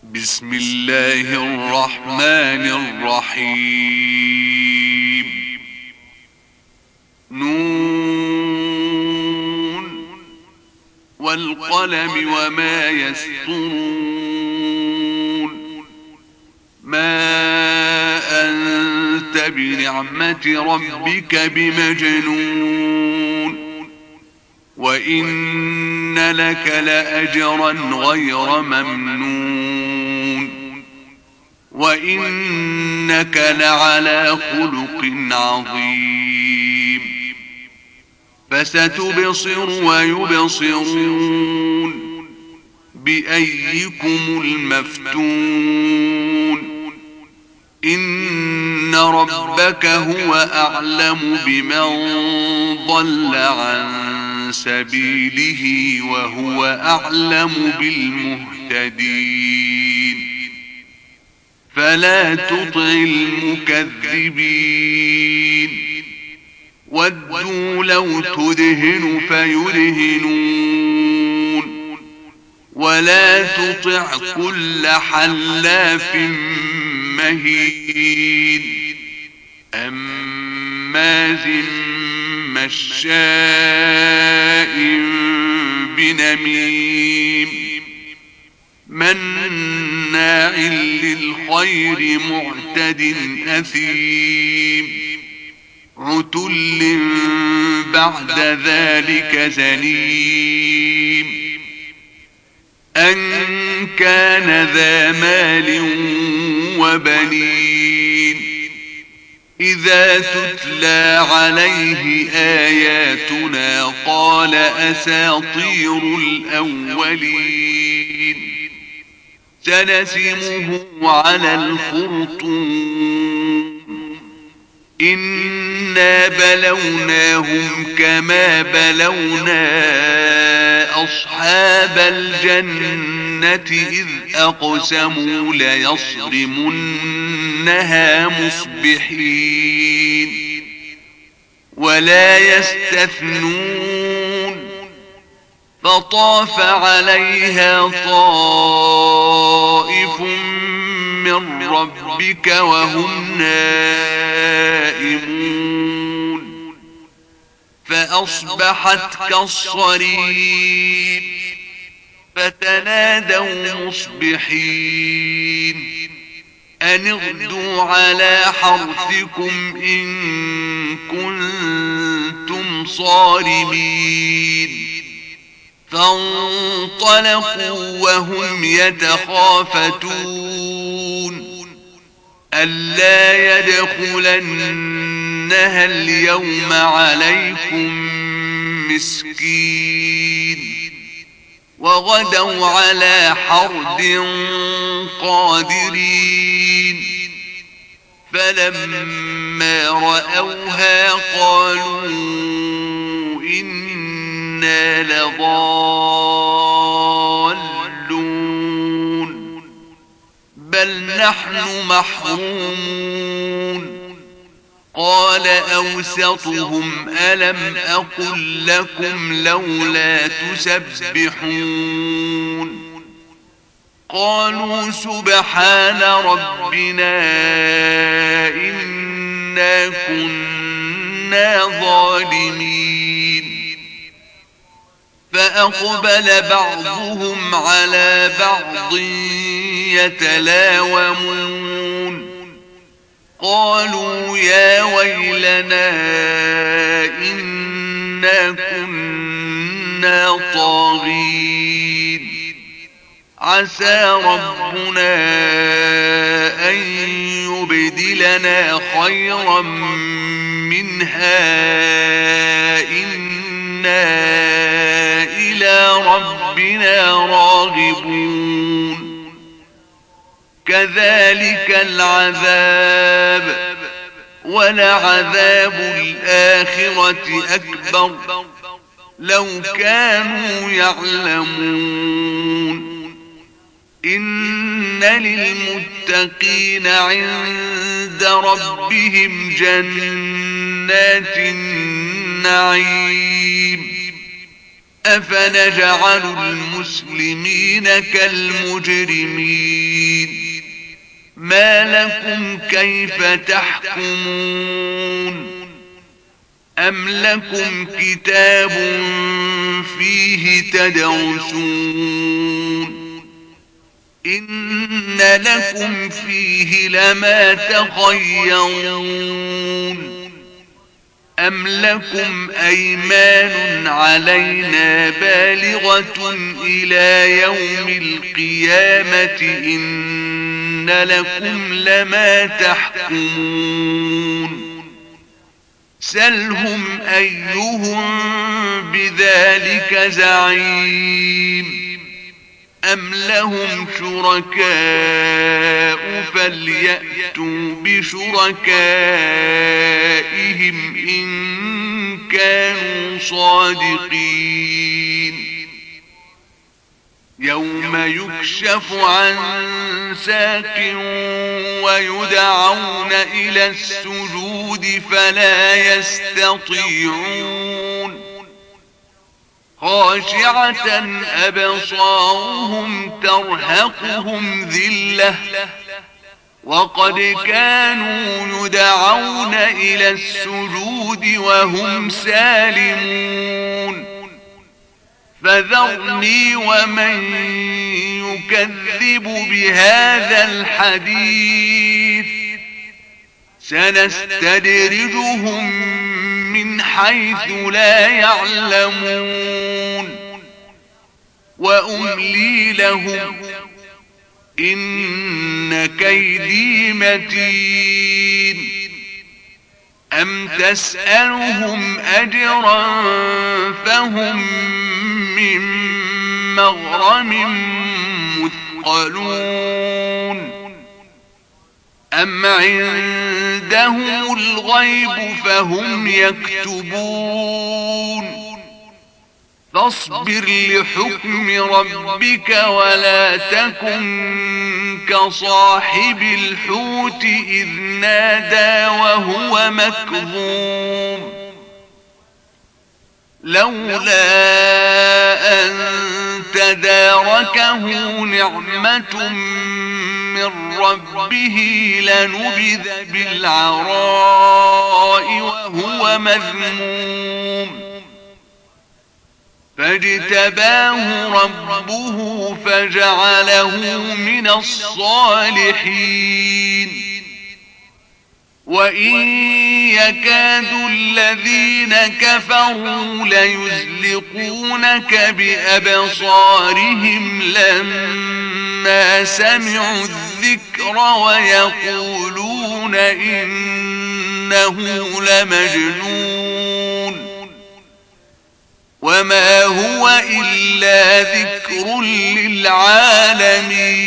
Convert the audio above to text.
بسم الله الرحمن الرحيم. نون والقلم وما يسطرون. ما أنت بنعمة ربك بمجنون. وإن لك لأجرا غير ممنون. وإنك لعلى خلق عظيم. فستبصر ويبصرون بأيكم المفتون. إن ربك هو أعلم بمن ضل عن سبيله وهو أعلم بالمهتدين. فلا تطع المكذبين. ودوا لو تدهن فيدهنون. ولا تطع كل حلاف مهين هماز مشاء بنميم مناع للخير معتد أثيم عتل بعد ذلك زنيم أن كان ذا مال وبنين إذا تتلى عليه آياتنا قال أساطير الأولين. سنسمه على الخرطوم. إنا بلوناهم كما بلونا أصحاب الجنة إذ أقسموا ليصرمنها مصبحين ولا يستثنون. فطاف عليها طائف من ربك وهم نائمون فأصبحت كالصريم. فتنادوا مصبحين أن اغدوا على حرثكم إن كنتم صارمين. فانطلقوا وهم يتخافتون ألا يدخلنها اليوم عليكم مسكين. وغدوا على حرد قادرين. فلما رأوها قالوا إنا لضالون بل نحن محرومون. قال أوسطهم ألم أقل لكم لولا تسبحون. قالوا سبحان ربنا إنا كنا ظالمين. فأقبل بعضهم على بعض يتلاومون. قالوا يا ويلنا إنا كنا طاغين. عسى ربنا أن يبدلنا خيرا منها إنا إلى ربنا راغبون. كذلك العذاب ولعذاب الآخرة أكبر لو كانوا يعلمون. إن للمتقين عند ربهم جنات النعيم. أفنجعل المسلمين كالمجرمين ما لكم كيف تحكمون أم لكم كتاب فيه تدرسون إن لكم فيه لما تخيرون أم لكم أيمان علينا بالغة إلى يوم القيامة إن لكم لما تحكمون سلهم أيهم بذلك زعيم أم لهم شركاء فليأتوا بشركائهم إن كانوا صادقين يوم يكشف عن ساق ويدعون إلى السجود فلا يستطيعون خاشعة أبصارهم ترهقهم ذلة وقد كانوا يدعون إلى السجود وهم سالمون فذرني ومن يكذب بهذا الحديث سنستدرجهم من حيث لا يعلمون وأملي لهم إن كيدي متين أم تسألهم أجرا فهم من مغرم مثقلون أم عندهم الغيب فهم يكتبون فاصبر لحكم ربك ولا تكن كصاحب الحوت إذ نادى وهو مكظوم لولا أن تداركه نعمة من ربه لنبذ بالعراء وهو مذموم فاجتباه ربه فجعله من الصالحين وإن يكاد الذين كفروا ليزلقونك بأبصارهم لما سمعوا الذكر ويقولون إنه لمجنون وما هو إلا ذكر للعالمين